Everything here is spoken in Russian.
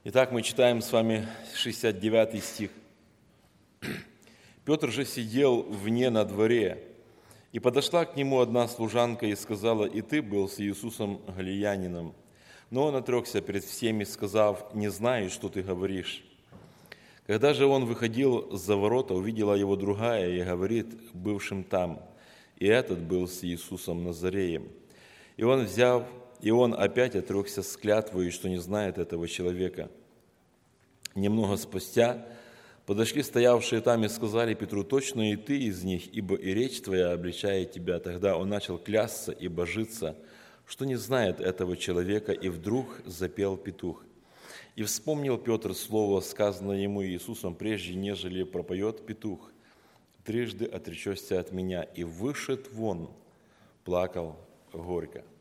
Итак, мы читаем с вами 69 стих. «Петр же сидел вне на дворе, и подошла к нему одна служанка и сказала: „И ты был с Иисусом Галилеянином“. Но он отрекся перед всеми, сказав: „Не знаю, что ты говоришь“. Когда же он выходил за ворота, увидела его другая и говорит бывшим там: „И этот был с Иисусом Назареем“. И он опять отрекся с клятвою, что не знает этого человека. Немного спустя подошли стоявшие там и сказали Петру: „Точно и ты из них, ибо и речь твоя обличает тебя“. Тогда он начал клясться и божиться, что не знает этого человека, и вдруг запел петух. И вспомнил Петр слово, сказанное ему Иисусом: „Прежде нежели пропоет петух, трижды отречешься от меня“, и вышед вон, плакал горько».